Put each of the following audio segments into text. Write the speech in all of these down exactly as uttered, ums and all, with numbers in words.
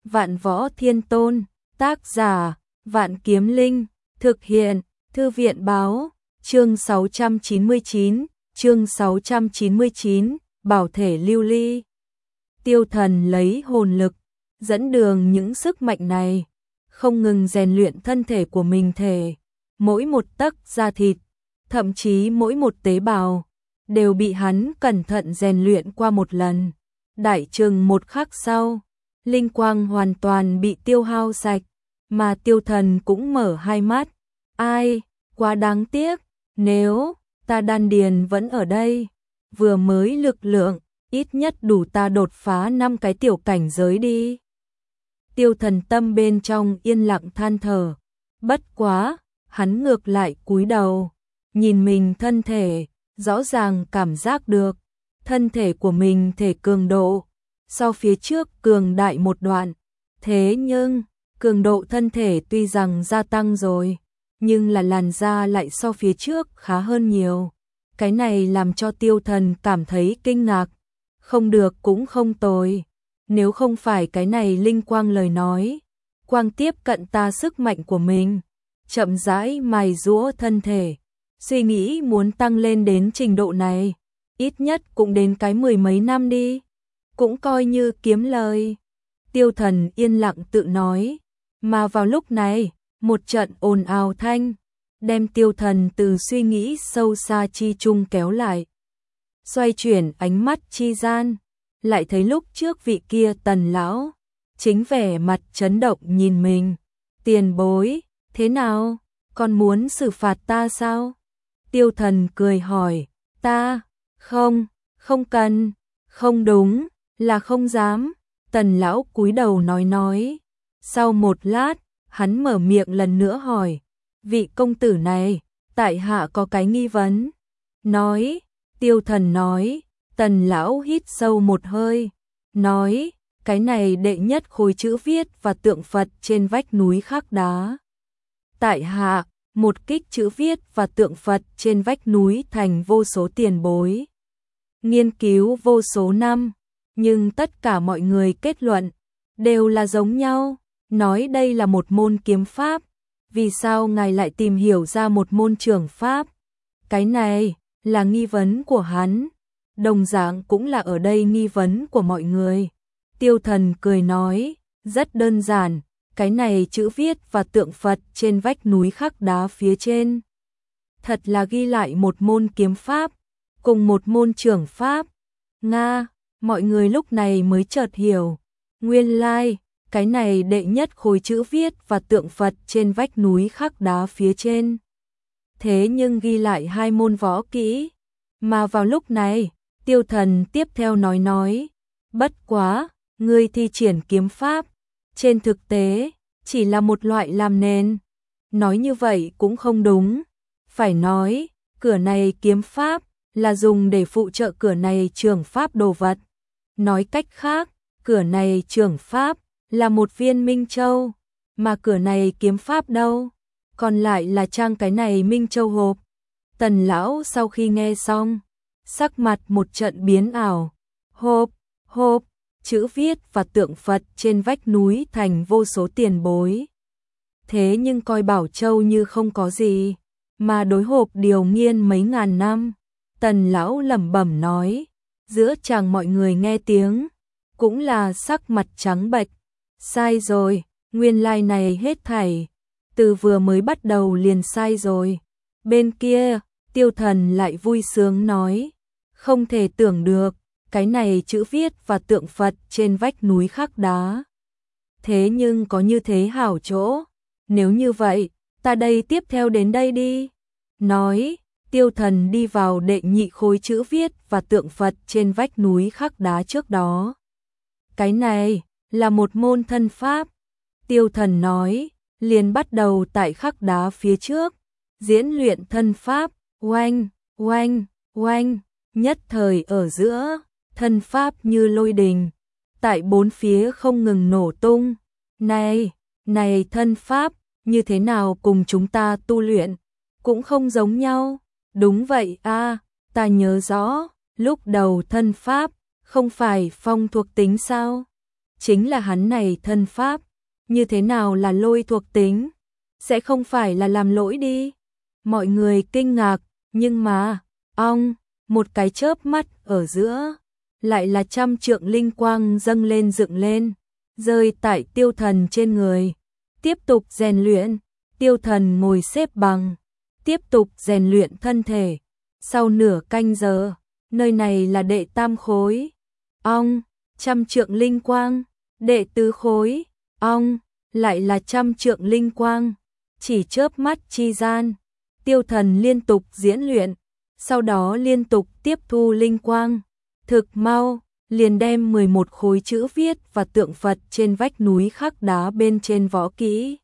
Vạn Võ Thiên Tôn, tác giả, Vạn Kiếm Linh, thực hiện, Thư viện báo, chương sáu trăm chín mươi chín, chương sáu trăm chín mươi chín, Bảo thể lưu ly. Tiêu Thần lấy hồn lực, dẫn đường những sức mạnh này, không ngừng rèn luyện thân thể của mình thể, mỗi một tấc da thịt, thậm chí mỗi một tế bào, đều bị hắn cẩn thận rèn luyện qua một lần. Đại chừng một khắc sau, linh quang hoàn toàn bị tiêu hao sạch, mà Tiêu Thần cũng mở hai mắt. Ai, quá đáng tiếc, nếu ta đan điền vẫn ở đây, vừa mới lực lượng, ít nhất đủ ta đột phá năm cái tiểu cảnh giới đi. Tiêu Thần tâm bên trong yên lặng than thở, bất quá, hắn ngược lại cúi đầu, nhìn mình thân thể, rõ ràng cảm giác được, thân thể của mình thể cường độ, so phía trước cường đại một đoạn, thế nhưng, cường độ thân thể tuy rằng gia tăng rồi, nhưng là làn da lại so phía trước khá hơn nhiều. Cái này làm cho Tiêu Thần cảm thấy kinh ngạc, không được cũng không tồi, nếu không phải cái này linh quang lời nói, quang tiếp cận ta sức mạnh của mình, chậm rãi mài giũa thân thể, suy nghĩ muốn tăng lên đến trình độ này, ít nhất cũng đến cái mười mấy năm đi, cũng coi như kiếm lời. Tiêu Thần yên lặng tự nói, mà vào lúc này, một trận ồn ào thanh, đem Tiêu Thần từ suy nghĩ sâu xa chi chung kéo lại. Xoay chuyển ánh mắt chi gian, lại thấy lúc trước vị kia Tần lão, chính vẻ mặt chấn động nhìn mình. Tiền bối, thế nào, còn muốn xử phạt ta sao? Tiêu Thần cười hỏi, ta, không, không cần, không đúng, là không dám. Tần lão cúi đầu nói nói. Sau một lát, hắn mở miệng lần nữa hỏi, vị công tử này, tại hạ có cái nghi vấn. Nói, Tiêu Thần nói, Tần lão hít sâu một hơi, nói, cái này đệ nhất khối chữ viết và tượng Phật trên vách núi khắc đá. Tại hạ, một kích chữ viết và tượng Phật trên vách núi thành vô số tiền bối. Nghiên cứu vô số năm, nhưng tất cả mọi người kết luận, đều là giống nhau, nói đây là một môn kiếm pháp. Vì sao ngài lại tìm hiểu ra một môn trường pháp? Cái này là nghi vấn của hắn, đồng dạng cũng là ở đây nghi vấn của mọi người. Tiêu Thần cười nói, rất đơn giản, cái này chữ viết và tượng Phật trên vách núi khắc đá phía trên. Thật là ghi lại một môn kiếm pháp, cùng một môn trường pháp. Nga, mọi người lúc này mới chợt hiểu, nguyên lai, like, cái này đệ nhất khối chữ viết và tượng Phật trên vách núi khắc đá phía trên. Thế nhưng ghi lại hai môn võ kỹ, mà vào lúc này, Tiêu Thần tiếp theo nói nói, bất quá, ngươi thi triển kiếm pháp, trên thực tế, chỉ là một loại làm nền. Nói như vậy cũng không đúng, phải nói, cửa này kiếm pháp, là dùng để phụ trợ cửa này trường pháp đồ vật. Nói cách khác, cửa này trường pháp, là một viên Minh Châu, mà cửa này kiếm pháp đâu, còn lại là trang cái này Minh Châu hộp. Tần lão sau khi nghe xong, sắc mặt một trận biến ảo, hộp, hộp, chữ viết và tượng Phật trên vách núi thành vô số tiền bối. Thế nhưng coi Bảo Châu như không có gì, mà đối hộp điều nghiên mấy ngàn năm. Tần lão lẩm bẩm nói, giữa chàng mọi người nghe tiếng, cũng là sắc mặt trắng bệch. Sai rồi, nguyên lai like này hết thảy, từ vừa mới bắt đầu liền sai rồi. Bên kia, Tiêu Thần lại vui sướng nói, không thể tưởng được, cái này chữ viết và tượng Phật trên vách núi khắc đá. Thế nhưng có như thế hảo chỗ, nếu như vậy, ta đây tiếp theo đến đây đi. Nói, Tiêu Thần đi vào đệ nhị khối chữ viết và tượng Phật trên vách núi khắc đá trước đó. Cái này là một môn thân pháp. Tiêu Thần nói, liền bắt đầu tại khắc đá phía trước, diễn luyện thân pháp, oanh, oanh, oanh, nhất thời ở giữa, thân pháp như lôi đình, tại bốn phía không ngừng nổ tung. Này, này thân pháp, như thế nào cùng chúng ta tu luyện, cũng không giống nhau. Đúng vậy a, à, ta nhớ rõ, lúc đầu thân pháp, không phải phong thuộc tính sao? chính là hắn này thân pháp, như thế nào là lôi thuộc tính, sẽ không phải là làm lỗi đi. Mọi người kinh ngạc, nhưng mà, ong, một cái chớp mắt ở giữa, lại là trăm trượng linh quang dâng lên dựng lên, rơi tại Tiêu Thần trên người. Tiếp tục rèn luyện, Tiêu Thần ngồi xếp bằng, tiếp tục rèn luyện thân thể. Sau nửa canh giờ, nơi này là đệ tam khối, ong, trăm trượng linh quang, đệ tứ khối, ong, lại là trăm trượng linh quang. Chỉ chớp mắt chi gian, Tiêu Thần liên tục diễn luyện, sau đó liên tục tiếp thu linh quang. Thực mau, liền đem mười một khối chữ viết và tượng Phật trên vách núi khắc đá bên trên võ kỹ.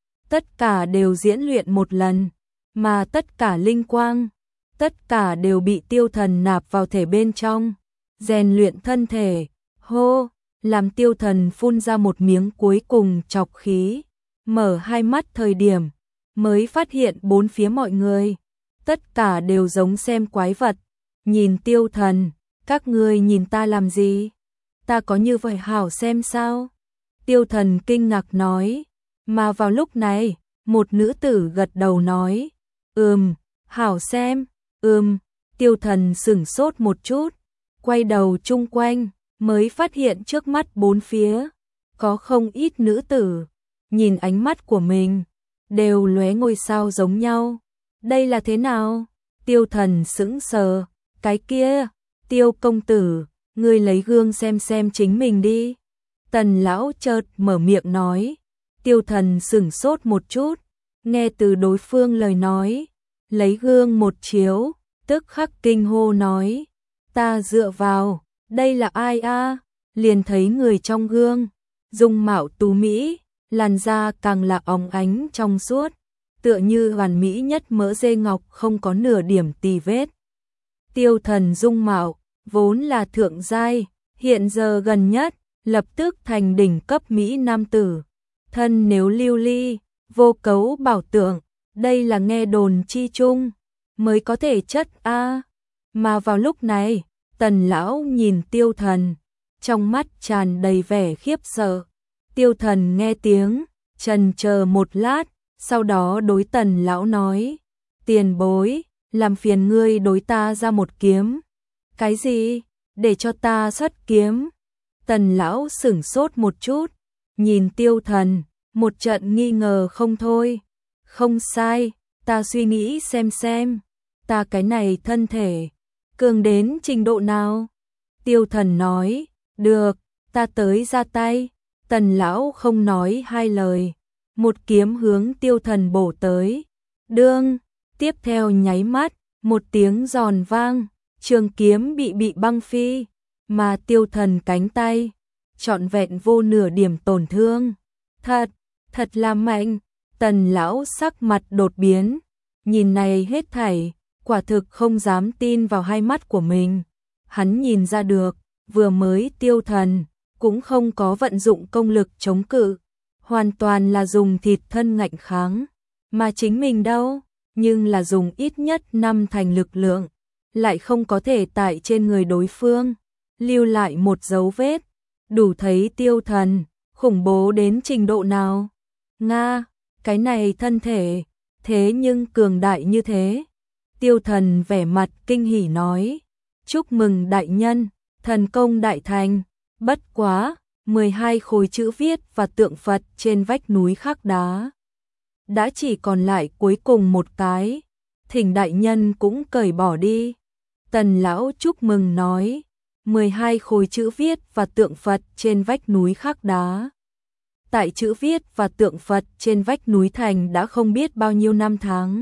Tất cả đều diễn luyện một lần, mà tất cả linh quang, tất cả đều bị Tiêu Thần nạp vào thể bên trong, rèn luyện thân thể. Hô, làm Tiêu Thần phun ra một miếng cuối cùng chọc khí, mở hai mắt thời điểm, mới phát hiện bốn phía mọi người, tất cả đều giống xem quái vật, nhìn Tiêu Thần. Các ngươi nhìn ta làm gì? Ta có như vậy hảo xem sao? Tiêu Thần kinh ngạc nói. Mà vào lúc này, một nữ tử gật đầu nói. Ừm, hảo xem, ừm. Tiêu Thần sửng sốt một chút, quay đầu chung quanh, mới phát hiện trước mắt bốn phía, có không ít nữ tử, nhìn ánh mắt của mình, đều lóe ngôi sao giống nhau. Đây là thế nào? Tiêu Thần sững sờ, cái kia... Tiêu công tử, ngươi lấy gương xem xem chính mình đi. Tần lão chợt mở miệng nói. Tiêu Thần sửng sốt một chút, nghe từ đối phương lời nói, lấy gương một chiếu, tức khắc kinh hô nói. Ta dựa vào, đây là ai a? Liền thấy người trong gương, dung mạo tú mỹ, làn da càng là óng ánh trong suốt, tựa như hoàn mỹ nhất mỡ dê ngọc không có nửa điểm tì vết. Tiêu Thần dung mạo, vốn là thượng giai, hiện giờ gần nhất, lập tức thành đỉnh cấp Mỹ nam tử. Thân nếu lưu ly, vô cấu bảo tượng, đây là nghe đồn chi chung, mới có thể chất a. Mà vào lúc này, Tần lão nhìn Tiêu Thần, trong mắt tràn đầy vẻ khiếp sợ. Tiêu Thần nghe tiếng, chần chờ một lát, sau đó đối Tần lão nói, tiền bối, làm phiền ngươi đối ta ra một kiếm. Cái gì? Để cho ta xuất kiếm? Tần lão sửng sốt một chút, nhìn Tiêu Thần, một trận nghi ngờ không thôi. Không sai, ta suy nghĩ xem xem, ta cái này thân thể, cường đến trình độ nào? Tiêu Thần nói, được, ta tới ra tay. Tần lão không nói hai lời, một kiếm hướng Tiêu Thần bổ tới. Đương, tiếp theo nháy mắt, một tiếng giòn vang, trường kiếm bị bị băng phi, mà Tiêu Thần cánh tay, trọn vẹn vô nửa điểm tổn thương. Thật, thật là mạnh. Tần lão sắc mặt đột biến, nhìn này hết thảy, quả thực không dám tin vào hai mắt của mình. Hắn nhìn ra được, vừa mới Tiêu Thần cũng không có vận dụng công lực chống cự, hoàn toàn là dùng thịt thân ngạnh kháng, mà chính mình đâu, nhưng là dùng ít nhất năm thành lực lượng, lại không có thể tại trên người đối phương lưu lại một dấu vết, đủ thấy Tiêu Thần khủng bố đến trình độ nào. Nga, cái này thân thể, thế nhưng cường đại như thế. Tiêu Thần vẻ mặt kinh hỉ nói, chúc mừng đại nhân, thần công đại thành. Bất quá, mười hai khối chữ viết và tượng Phật trên vách núi khắc đá đã chỉ còn lại cuối cùng một cái, thỉnh đại nhân cũng cởi bỏ đi. Tần lão chúc mừng nói, mười hai khối chữ viết và tượng Phật trên vách núi khắc đá. Tại chữ viết và tượng Phật trên vách núi thành đã không biết bao nhiêu năm tháng.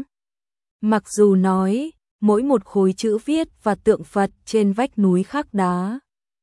Mặc dù nói, mỗi một khối chữ viết và tượng Phật trên vách núi khắc đá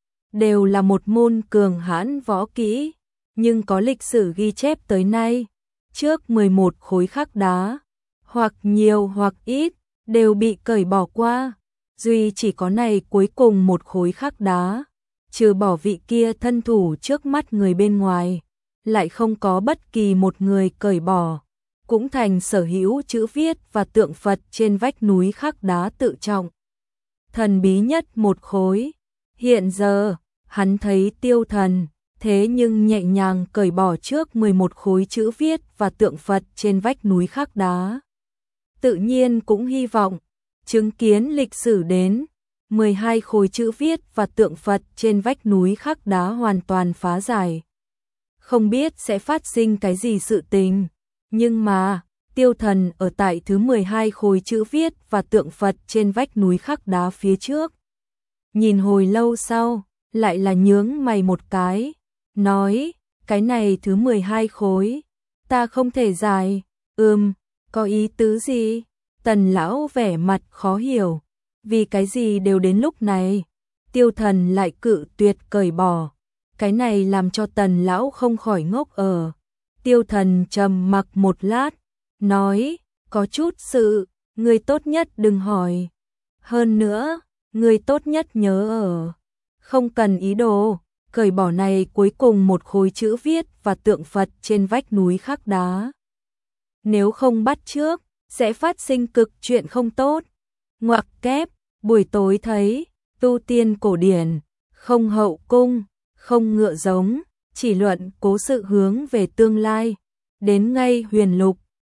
đều là một môn cường hãn võ kỹ, nhưng có lịch sử ghi chép tới nay, trước mười một khối khắc đá, hoặc nhiều hoặc ít, đều bị cởi bỏ qua. Duy chỉ có này cuối cùng một khối khắc đá, trừ bỏ vị kia thân thủ trước mắt người bên ngoài, lại không có bất kỳ một người cởi bỏ, cũng thành sở hữu chữ viết và tượng Phật trên vách núi khắc đá tự trọng. Thần bí nhất một khối. Hiện giờ, hắn thấy Tiêu Thần, thế nhưng nhẹ nhàng cởi bỏ trước mười một khối chữ viết và tượng Phật trên vách núi khắc đá. Tự nhiên cũng hy vọng chứng kiến lịch sử đến mười hai khối chữ viết và tượng Phật trên vách núi khắc đá hoàn toàn phá giải. Không biết sẽ phát sinh cái gì sự tình, nhưng mà Tiêu Thần ở tại thứ mười hai khối chữ viết và tượng Phật trên vách núi khắc đá phía trước. Nhìn hồi lâu sau, lại là nhướng mày một cái, nói, cái này thứ mười hai khối, ta không thể giải. Ừm, có ý tứ gì? Tần lão vẻ mặt khó hiểu, vì cái gì đều đến lúc này, Tiêu Thần lại cự tuyệt cởi bỏ. Cái này làm cho Tần lão không khỏi ngốc ở. Tiêu Thần trầm mặc một lát, nói, có chút sự, người tốt nhất đừng hỏi. Hơn nữa, người tốt nhất nhớ ở, không cần ý đồ, cởi bỏ này cuối cùng một khối chữ viết và tượng Phật trên vách núi khắc đá. Nếu không bắt trước, sẽ phát sinh cực chuyện không tốt. Ngoặc kép, buổi tối thấy, tu tiên cổ điển, không hậu cung, không ngựa giống, chỉ luận cố sự hướng về tương lai. Đến ngay huyền lục,